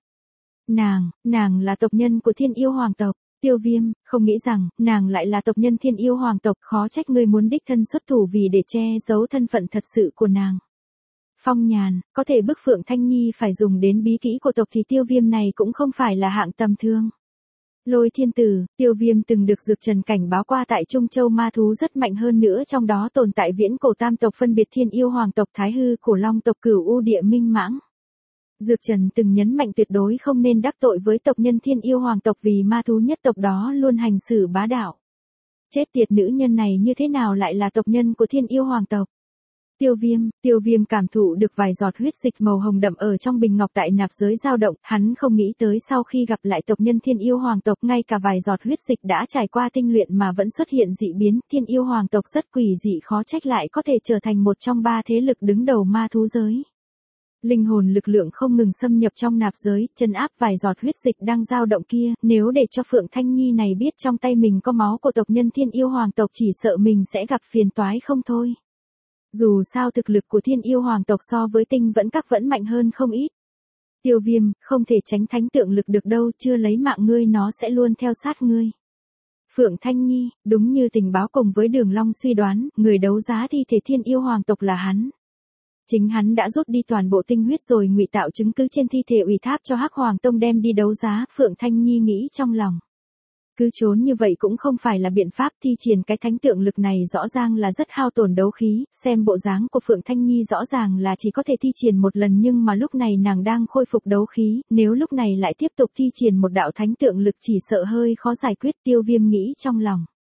Nàng, nàng là tộc nhân của Thiên Yêu Hoàng tộc. Tiêu Viêm, không nghĩ rằng, nàng lại là tộc nhân Thiên Yêu Hoàng tộc, khó trách ngươi muốn đích thân xuất thủ vì để che giấu thân phận thật sự của nàng. Phong Nhàn, có thể bức Phượng Thanh Nhi phải dùng đến bí kỹ của tộc thì Tiêu Viêm này cũng không phải là hạng tầm thường. Lôi Thiên Tử, Tiêu Viêm từng được Dược Trần cảnh báo qua tại Trung Châu ma thú rất mạnh hơn nữa, trong đó tồn tại viễn cổ tam tộc phân biệt Thiên Yêu Hoàng tộc, Thái Hư Cổ Long tộc, Cửu U Địa Minh Mãng. Dược Trần từng nhấn mạnh tuyệt đối không nên đắc tội với tộc nhân Thiên Yêu Hoàng tộc vì ma thú nhất tộc đó luôn hành xử bá đạo. Chết tiệt, nữ nhân này như thế nào lại là tộc nhân của Thiên Yêu Hoàng tộc? Tiêu Viêm, Tiêu Viêm cảm thụ được vài giọt huyết dịch màu hồng đậm ở trong bình ngọc tại nạp giới dao động, hắn không nghĩ tới sau khi gặp lại tộc nhân Thiên Yêu Hoàng tộc ngay cả vài giọt huyết dịch đã trải qua tinh luyện mà vẫn xuất hiện dị biến, Thiên Yêu Hoàng tộc rất quỷ dị, khó trách lại có thể trở thành một trong ba thế lực đứng đầu ma thú giới. Linh hồn lực lượng không ngừng xâm nhập trong nạp giới, chân áp vài giọt huyết dịch đang dao động kia, nếu để cho Phượng Thanh Nhi này biết trong tay mình có máu của tộc nhân Thiên Yêu Hoàng tộc chỉ sợ mình sẽ gặp phiền toái không thôi. Dù sao thực lực của Thiên Yêu Hoàng tộc so với tinh vẫn các vẫn mạnh hơn không ít. Tiêu Viêm, không thể tránh thánh tượng lực được đâu, chưa lấy mạng ngươi nó sẽ luôn theo sát ngươi. Phượng Thanh Nhi, đúng như tình báo cùng với Đường Long suy đoán, người đấu giá thi thể Thiên Yêu Hoàng tộc là hắn. Chính hắn đã rút đi toàn bộ tinh huyết rồi ngụy tạo chứng cứ trên thi thể ủy thác cho Hắc Hoàng Tông đem đi đấu giá, Phượng Thanh Nhi nghĩ trong lòng. Cứ trốn như vậy cũng không phải là biện pháp, thi triển cái thánh tượng lực này rõ ràng là rất hao tổn đấu khí, xem bộ dáng của Phượng Thanh Nhi rõ ràng là chỉ có thể thi triển một lần nhưng mà lúc này nàng đang khôi phục đấu khí, nếu lúc này lại tiếp tục thi triển một đạo thánh tượng lực chỉ sợ hơi khó giải quyết, Tiêu Viêm nghĩ trong lòng.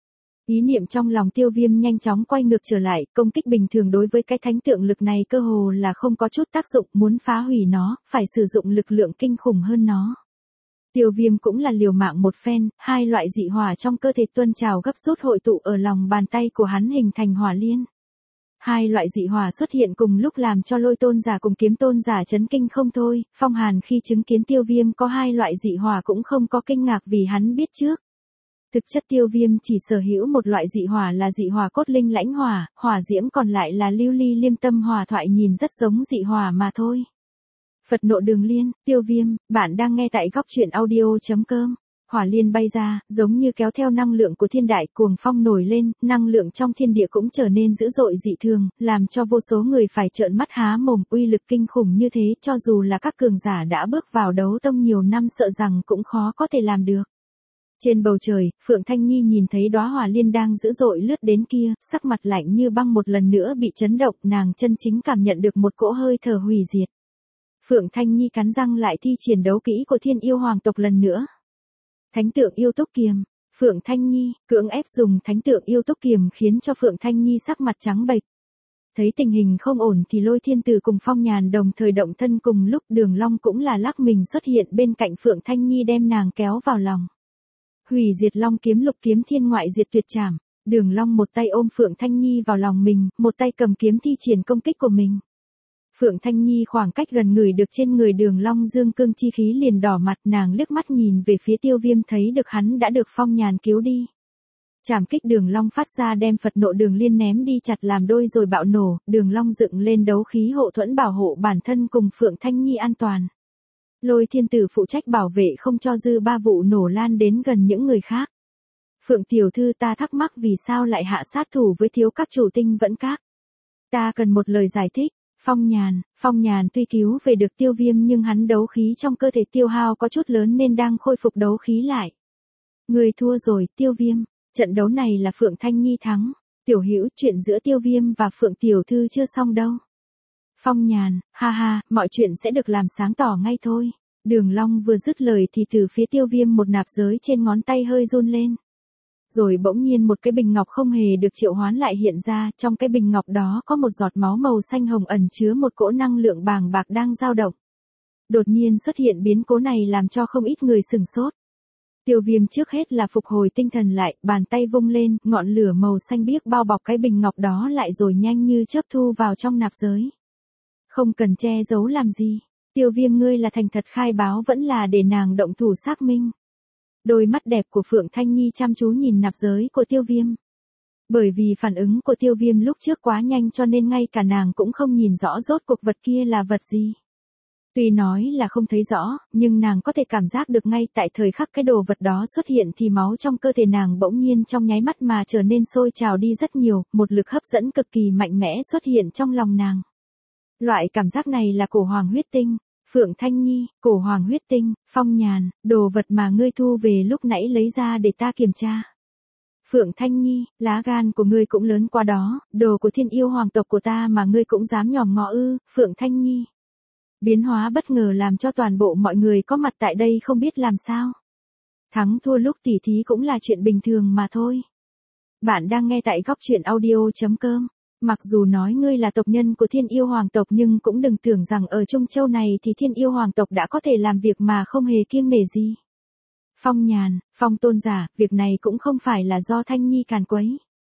Ý niệm trong lòng Tiêu Viêm nhanh chóng quay ngược trở lại, công kích bình thường đối với cái thánh tượng lực này cơ hồ là không có chút tác dụng, muốn phá hủy nó, phải sử dụng lực lượng kinh khủng hơn nó. Tiêu Viêm cũng là liều mạng một phen, hai loại dị hỏa trong cơ thể tuôn trào gấp rút hội tụ ở lòng bàn tay của hắn hình thành hỏa liên. Hai loại dị hỏa xuất hiện cùng lúc làm cho Lôi Tôn giả cùng Kiếm Tôn giả chấn kinh không thôi, Phong Hàn khi chứng kiến Tiêu Viêm có hai loại dị hỏa cũng không có kinh ngạc vì hắn biết trước. Thực chất Tiêu Viêm chỉ sở hữu một loại dị hỏa là dị hỏa cốt linh lãnh hỏa, hỏa diễm còn lại là lưu ly liêm tâm hỏa thoại nhìn rất giống dị hỏa mà thôi. Phật nộ đường liên, Tiêu Viêm, bạn đang nghe tại góc truyện audio.com. Hỏa liên bay ra, giống như kéo theo năng lượng của thiên đại, cuồng phong nổi lên, năng lượng trong thiên địa cũng trở nên dữ dội dị thường, làm cho vô số người phải trợn mắt há mồm, uy lực kinh khủng như thế, cho dù là các cường giả đã bước vào đấu tông nhiều năm sợ rằng cũng khó có thể làm được. Trên bầu trời, Phượng Thanh Nhi nhìn thấy đóa hỏa liên đang dữ dội lướt đến kia, sắc mặt lạnh như băng một lần nữa bị chấn động, nàng chân chính cảm nhận được một cỗ hơi thở hủy diệt. Phượng Thanh Nhi cắn răng lại thi triển đấu kỹ của Thiên Yêu Hoàng tộc lần nữa. Thánh tượng yêu túc kiềm, Phượng Thanh Nhi, cưỡng ép dùng thánh tượng yêu túc kiềm khiến cho Phượng Thanh Nhi sắc mặt trắng bệch. Thấy tình hình không ổn thì Lôi Thiên Tử cùng Phong Nhàn đồng thời động thân cùng lúc, Đường Long cũng là lắc mình xuất hiện bên cạnh Phượng Thanh Nhi đem nàng kéo vào lòng. Hủy diệt long kiếm lục kiếm thiên ngoại diệt tuyệt trảm, Đường Long một tay ôm Phượng Thanh Nhi vào lòng mình, một tay cầm kiếm thi triển công kích của mình. Phượng Thanh Nhi khoảng cách gần người được trên người Đường Long dương cương chi khí liền đỏ mặt, nàng liếc mắt nhìn về phía Tiêu Viêm thấy được hắn đã được Phong Nhàn cứu đi. Trảm kích Đường Long phát ra đem Phật nộ đường liên ném đi chặt làm đôi rồi bạo nổ, Đường Long dựng lên đấu khí hộ thuẫn bảo hộ bản thân cùng Phượng Thanh Nhi an toàn. Lôi Thiên Tử phụ trách bảo vệ không cho dư ba vụ nổ lan đến gần những người khác. Phượng tiểu thư, ta thắc mắc vì sao lại hạ sát thủ với thiếu các chủ tinh vẫn các. Ta cần một lời giải thích. Phong Nhàn, Phong Nhàn tuy cứu về được Tiêu Viêm nhưng hắn đấu khí trong cơ thể tiêu hao có chút lớn nên đang khôi phục đấu khí lại. Người thua rồi, Tiêu Viêm, trận đấu này là Phượng Thanh Nhi thắng. Tiểu Hữu, chuyện giữa Tiêu Viêm và Phượng tiểu thư chưa xong đâu. Phong Nhàn, ha ha, mọi chuyện sẽ được làm sáng tỏ ngay thôi. Đường Long vừa dứt lời thì từ phía Tiêu Viêm một nạp giới trên ngón tay hơi run lên. Rồi bỗng nhiên một cái bình ngọc không hề được triệu hoán lại hiện ra, trong cái bình ngọc đó có một giọt máu màu xanh hồng ẩn chứa một cỗ năng lượng bàng bạc đang dao động. Đột nhiên xuất hiện biến cố này làm cho không ít người sửng sốt. Tiêu Viêm trước hết là phục hồi tinh thần lại, bàn tay vung lên, ngọn lửa màu xanh biếc bao bọc cái bình ngọc đó lại rồi nhanh như chớp thu vào trong nạp giới. Không cần che giấu làm gì, Tiêu Viêm, ngươi là thành thật khai báo vẫn là để nàng động thủ xác minh. Đôi mắt đẹp của Phượng Thanh Nhi chăm chú nhìn nạp giới của Tiêu Viêm. Bởi vì phản ứng của Tiêu Viêm lúc trước quá nhanh cho nên ngay cả nàng cũng không nhìn rõ rốt cuộc vật kia là vật gì. Tuy nói là không thấy rõ, nhưng nàng có thể cảm giác được ngay tại thời khắc cái đồ vật đó xuất hiện thì máu trong cơ thể nàng bỗng nhiên trong nháy mắt mà trở nên sôi trào đi rất nhiều, một lực hấp dẫn cực kỳ mạnh mẽ xuất hiện trong lòng nàng. Loại cảm giác này là cổ hoàng huyết tinh. Phượng Thanh Nhi, cổ hoàng huyết tinh, Phong Nhàn, đồ vật mà ngươi thu về lúc nãy lấy ra để ta kiểm tra. Phượng Thanh Nhi, lá gan của ngươi cũng lớn quá đó, đồ của Thiên Yêu Hoàng tộc của ta mà ngươi cũng dám nhòm ngó ư, Phượng Thanh Nhi. Biến hóa bất ngờ làm cho toàn bộ mọi người có mặt tại đây không biết làm sao. Thắng thua lúc tỉ thí cũng là chuyện bình thường mà thôi. Bạn đang nghe tại góc truyện audio.com. Mặc dù nói ngươi là tộc nhân của Thiên Yêu Hoàng tộc nhưng cũng đừng tưởng rằng ở Trung Châu này thì Thiên Yêu Hoàng tộc đã có thể làm việc mà không hề kiêng nể gì. Phong Nhàn, Phong tôn giả, việc này cũng không phải là do Thanh Nhi càn quấy.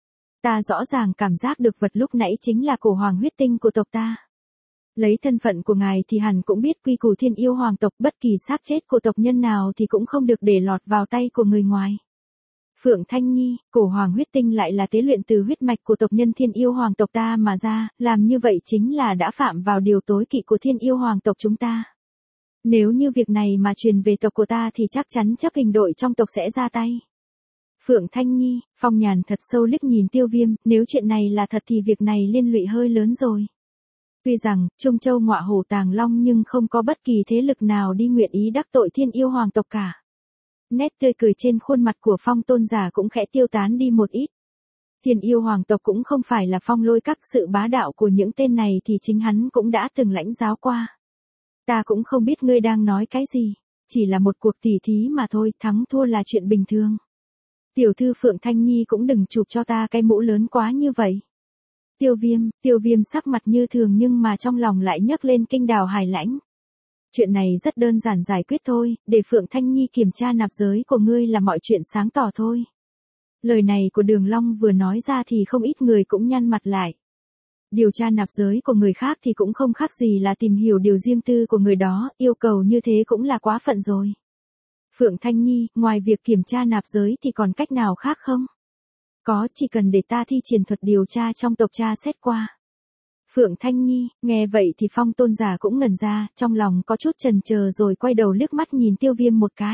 Ta rõ ràng cảm giác được vật lúc nãy chính là cổ hoàng huyết tinh của tộc ta. Lấy thân phận của ngài thì hẳn cũng biết quy củ Thiên Yêu Hoàng tộc, bất kỳ xác chết của tộc nhân nào thì cũng không được để lọt vào tay của người ngoài. Phượng Thanh Nhi, cổ hoàng huyết tinh lại là tế luyện từ huyết mạch của tộc nhân Thiên Yêu Hoàng tộc ta mà ra, làm như vậy chính là đã phạm vào điều tối kỵ của Thiên Yêu Hoàng tộc chúng ta. Nếu như việc này mà truyền về tộc của ta thì chắc chắn chấp hình đội trong tộc sẽ ra tay. Phượng Thanh Nhi, Phong Nhàn thật sâu liếc nhìn Tiêu Viêm, nếu chuyện này là thật thì việc này liên lụy hơi lớn rồi. Tuy rằng, Trung Châu ngọa hổ tàng long nhưng không có bất kỳ thế lực nào đi nguyện ý đắc tội Thiên Yêu Hoàng tộc cả. Nét tươi cười trên khuôn mặt của Phong tôn giả cũng khẽ tiêu tán đi một ít. Thiên Yêu Hoàng tộc cũng không phải là Phong Lôi các, sự bá đạo của những tên này thì chính hắn cũng đã từng lãnh giáo qua. Ta cũng không biết ngươi đang nói cái gì, chỉ là một cuộc tỉ thí mà thôi, thắng thua là chuyện bình thường. Tiểu thư Phượng Thanh Nhi cũng đừng chụp cho ta cái mũ lớn quá như vậy. Tiêu viêm, tiêu viêm sắc mặt như thường nhưng mà trong lòng lại nhấc lên kinh đào hải lãnh. Chuyện này rất đơn giản giải quyết thôi, để Phượng Thanh Nhi kiểm tra nạp giới của ngươi là mọi chuyện sáng tỏ thôi. Lời này của Đường Long vừa nói ra thì không ít người cũng nhăn mặt lại. Điều tra nạp giới của người khác thì cũng không khác gì là tìm hiểu điều riêng tư của người đó, yêu cầu như thế cũng là quá phận rồi. Phượng Thanh Nhi, ngoài việc kiểm tra nạp giới thì còn cách nào khác không? Có, chỉ cần để ta thi triển thuật điều tra trong tộc tra xét qua. Phượng Thanh Nhi, nghe vậy thì Phong Tôn giả cũng ngẩn ra, trong lòng có chút chần chờ rồi quay đầu liếc mắt nhìn Tiêu Viêm một cái.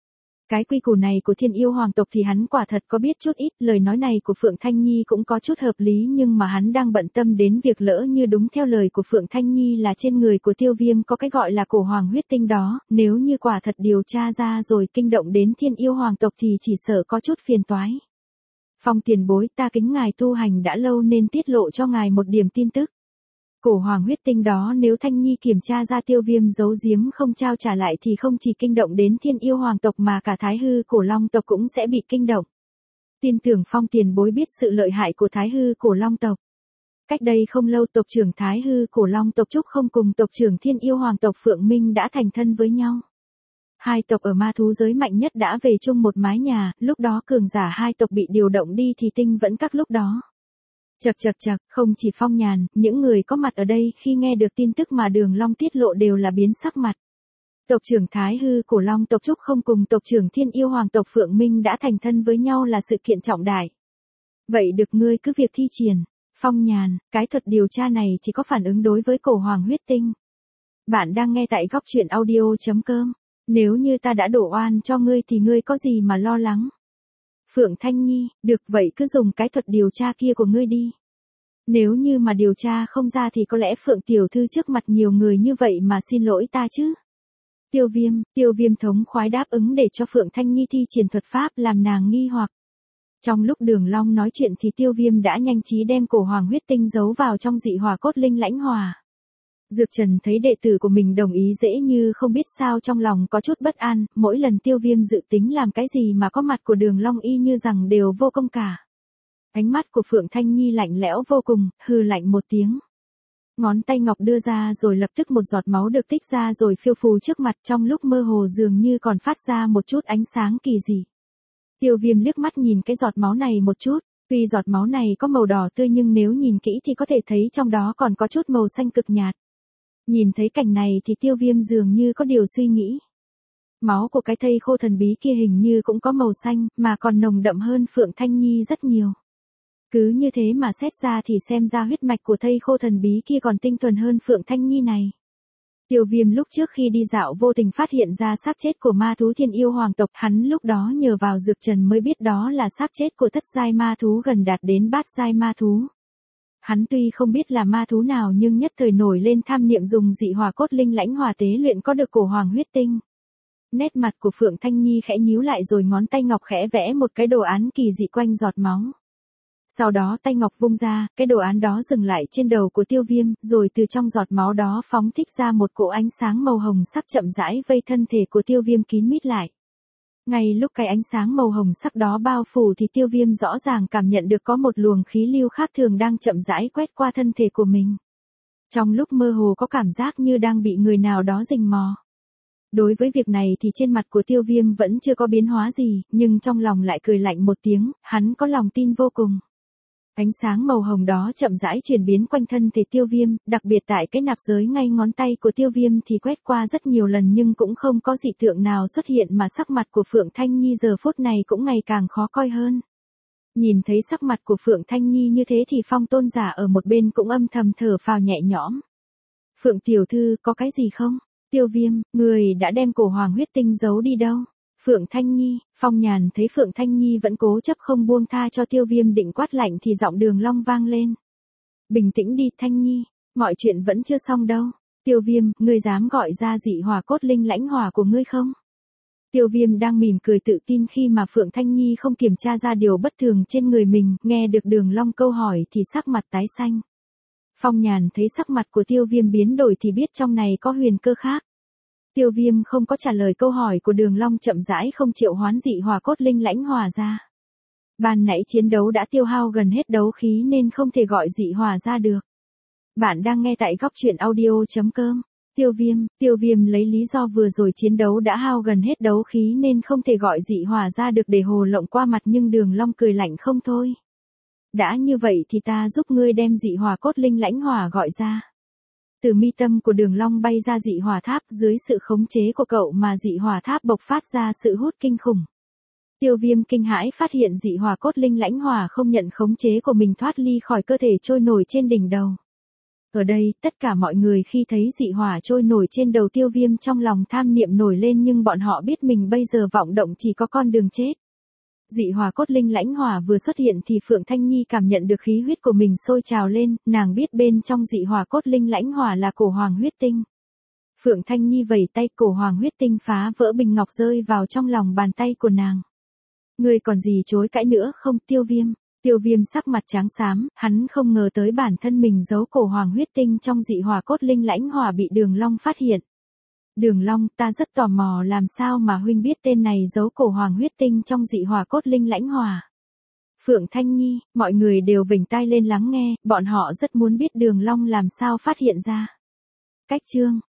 Cái quy củ này của Thiên Yêu Hoàng tộc thì hắn quả thật có biết chút ít, lời nói này của Phượng Thanh Nhi cũng có chút hợp lý nhưng mà hắn đang bận tâm đến việc lỡ như đúng theo lời của Phượng Thanh Nhi là trên người của Tiêu Viêm có cái gọi là cổ hoàng huyết tinh đó, nếu như quả thật điều tra ra rồi kinh động đến Thiên Yêu Hoàng tộc thì chỉ sợ có chút phiền toái. Phong tiền bối, ta kính ngài tu hành đã lâu nên tiết lộ cho ngài một điểm tin tức. Cổ hoàng huyết tinh đó nếu Thanh Nhi kiểm tra ra Tiêu Viêm giấu giếm không trao trả lại thì không chỉ kinh động đến Thiên Yêu Hoàng tộc mà cả Thái Hư Cổ Long tộc cũng sẽ bị kinh động. Tin tưởng Phong tiền bối biết sự lợi hại của Thái Hư Cổ Long tộc. Cách đây không lâu tộc trưởng Thái Hư Cổ Long tộc Trúc Không cùng tộc trưởng Thiên Yêu Hoàng tộc Phượng Minh đã thành thân với nhau. Hai tộc ở ma thú giới mạnh nhất đã về chung một mái nhà, lúc đó cường giả hai tộc bị điều động đi thì tinh vẫn các lúc đó. Chậc chậc chậc, không chỉ Phong Nhàn, những người có mặt ở đây khi nghe được tin tức mà Đường Long tiết lộ đều là biến sắc mặt. Tộc trưởng Thái Hư Cổ Long tộc Trúc Không cùng tộc trưởng Thiên Yêu Hoàng tộc Phượng Minh đã thành thân với nhau là sự kiện trọng đại. Vậy được ngươi cứ việc thi triển. Phong Nhàn, cái thuật điều tra này chỉ có phản ứng đối với cổ hoàng huyết tinh. Bạn đang nghe tại góc truyện audio chấm com. Nếu như ta đã đổ oan cho ngươi thì ngươi có gì mà lo lắng. Phượng Thanh Nhi, được vậy cứ dùng cái thuật điều tra kia của ngươi đi. Nếu như mà điều tra không ra thì có lẽ Phượng tiểu thư trước mặt nhiều người như vậy mà xin lỗi ta chứ. Tiêu Viêm, Tiêu Viêm thống khoái đáp ứng để cho Phượng Thanh Nhi thi triển thuật pháp làm nàng nghi hoặc. Trong lúc Đường Long nói chuyện thì Tiêu Viêm đã nhanh trí đem cổ hoàng huyết tinh giấu vào trong dị hỏa cốt linh lãnh hỏa. Dược Trần thấy đệ tử của mình đồng ý dễ như không biết sao trong lòng có chút bất an, mỗi lần Tiêu Viêm dự tính làm cái gì mà có mặt của Đường Long y như rằng đều vô công cả. Ánh mắt của Phượng Thanh Nhi lạnh lẽo vô cùng, hừ lạnh một tiếng. Ngón tay ngọc đưa ra rồi lập tức một giọt máu được tích ra rồi phiêu phù trước mặt trong lúc mơ hồ dường như còn phát ra một chút ánh sáng kỳ dị. Tiêu Viêm liếc mắt nhìn cái giọt máu này một chút, tuy giọt máu này có màu đỏ tươi nhưng nếu nhìn kỹ thì có thể thấy trong đó còn có chút màu xanh cực nhạt. Nhìn thấy cảnh này thì Tiêu Viêm dường như có điều suy nghĩ. Máu của cái thây khô thần bí kia hình như cũng có màu xanh mà còn nồng đậm hơn Phượng Thanh Nhi rất nhiều. Cứ như thế mà xét ra thì xem ra huyết mạch của thây khô thần bí kia còn tinh thuần hơn Phượng Thanh Nhi này. Tiêu Viêm lúc trước khi đi dạo vô tình phát hiện ra xác chết của ma thú Thiên Yêu Hoàng tộc, hắn lúc đó nhờ vào Dược Trần mới biết đó là xác chết của thất giai ma thú gần đạt đến bát giai ma thú. Hắn tuy không biết là ma thú nào nhưng nhất thời nổi lên tham niệm dùng dị hỏa cốt linh lãnh hỏa tế luyện có được cổ hoàng huyết tinh. Nét mặt của Phượng Thanh Nhi khẽ nhíu lại rồi ngón tay ngọc khẽ vẽ một cái đồ án kỳ dị quanh giọt máu. Sau đó tay ngọc vung ra, cái đồ án đó dừng lại trên đầu của Tiêu Viêm, rồi từ trong giọt máu đó phóng thích ra một cỗ ánh sáng màu hồng sắc chậm rãi vây thân thể của Tiêu Viêm kín mít lại. Ngay lúc cái ánh sáng màu hồng sắc đó bao phủ thì Tiêu Viêm rõ ràng cảm nhận được có một luồng khí lưu khác thường đang chậm rãi quét qua thân thể của mình. Trong lúc mơ hồ có cảm giác như đang bị người nào đó rình mò. Đối với việc này thì trên mặt của Tiêu Viêm vẫn chưa có biến hóa gì, nhưng trong lòng lại cười lạnh một tiếng, hắn có lòng tin vô cùng. Ánh sáng màu hồng đó chậm rãi chuyển biến quanh thân thể Tiêu Viêm, đặc biệt tại cái nạp giới ngay ngón tay của Tiêu Viêm thì quét qua rất nhiều lần nhưng cũng không có dị tượng nào xuất hiện mà sắc mặt của Phượng Thanh Nhi giờ phút này cũng ngày càng khó coi hơn. Nhìn thấy sắc mặt của Phượng Thanh Nhi như thế thì Phong Tôn giả ở một bên cũng âm thầm thở phào nhẹ nhõm. Phượng tiểu thư có cái gì không? Tiêu Viêm, người đã đem cổ hoàng huyết tinh giấu đi đâu? Phượng Thanh Nhi, Phong Nhàn thấy Phượng Thanh Nhi vẫn cố chấp không buông tha cho Tiêu Viêm định quát lạnh thì giọng Đường Long vang lên. Bình tĩnh đi Thanh Nhi, mọi chuyện vẫn chưa xong đâu. Tiêu Viêm, ngươi dám gọi ra dị hỏa cốt linh lãnh hỏa của ngươi không? Tiêu Viêm đang mỉm cười tự tin khi mà Phượng Thanh Nhi không kiểm tra ra điều bất thường trên người mình, nghe được Đường Long câu hỏi thì sắc mặt tái xanh. Phong Nhàn thấy sắc mặt của Tiêu Viêm biến đổi thì biết trong này có huyền cơ khác. Tiêu Viêm không có trả lời câu hỏi của Đường Long chậm rãi không chịu hoán dị hỏa cốt linh lãnh hỏa ra. Ban nãy chiến đấu đã tiêu hao gần hết đấu khí nên không thể gọi dị hỏa ra được. Bạn đang nghe tại góc truyện audio.com. Tiêu viêm, tiêu viêm lấy lý do vừa rồi chiến đấu đã hao gần hết đấu khí nên không thể gọi dị hỏa ra được để hồ lộng qua mặt, nhưng Đường Long cười lạnh không thôi. Đã như vậy thì ta giúp ngươi đem dị hỏa cốt linh lãnh hỏa gọi ra. Từ mi tâm của Đường Long bay ra dị hỏa tháp, dưới sự khống chế của cậu mà dị hỏa tháp bộc phát ra sự hút kinh khủng. Tiêu viêm kinh hãi phát hiện dị hỏa cốt linh lãnh hỏa không nhận khống chế của mình thoát ly khỏi cơ thể trôi nổi trên đỉnh đầu. Ở đây, tất cả mọi người khi thấy dị hỏa trôi nổi trên đầu tiêu viêm trong lòng tham niệm nổi lên, nhưng bọn họ biết mình bây giờ vọng động chỉ có con đường chết. Dị hỏa cốt linh lãnh hỏa vừa xuất hiện thì Phượng Thanh Nhi cảm nhận được khí huyết của mình sôi trào lên, nàng biết bên trong dị hỏa cốt linh lãnh hỏa là cổ hoàng huyết tinh. Phượng Thanh Nhi vẩy tay, cổ hoàng huyết tinh phá vỡ bình ngọc rơi vào trong lòng bàn tay của nàng. Ngươi còn gì chối cãi nữa không, Tiêu Viêm? Tiêu Viêm sắc mặt trắng xám, hắn không ngờ tới bản thân mình giấu cổ hoàng huyết tinh trong dị hỏa cốt linh lãnh hỏa bị Đường Long phát hiện. Đường Long, ta rất tò mò làm sao mà huynh biết tên này giấu cổ hoàng huyết tinh trong dị hỏa cốt linh lãnh hỏa. Phượng Thanh Nhi, mọi người đều vểnh tai lên lắng nghe, bọn họ rất muốn biết Đường Long làm sao phát hiện ra. Cách chương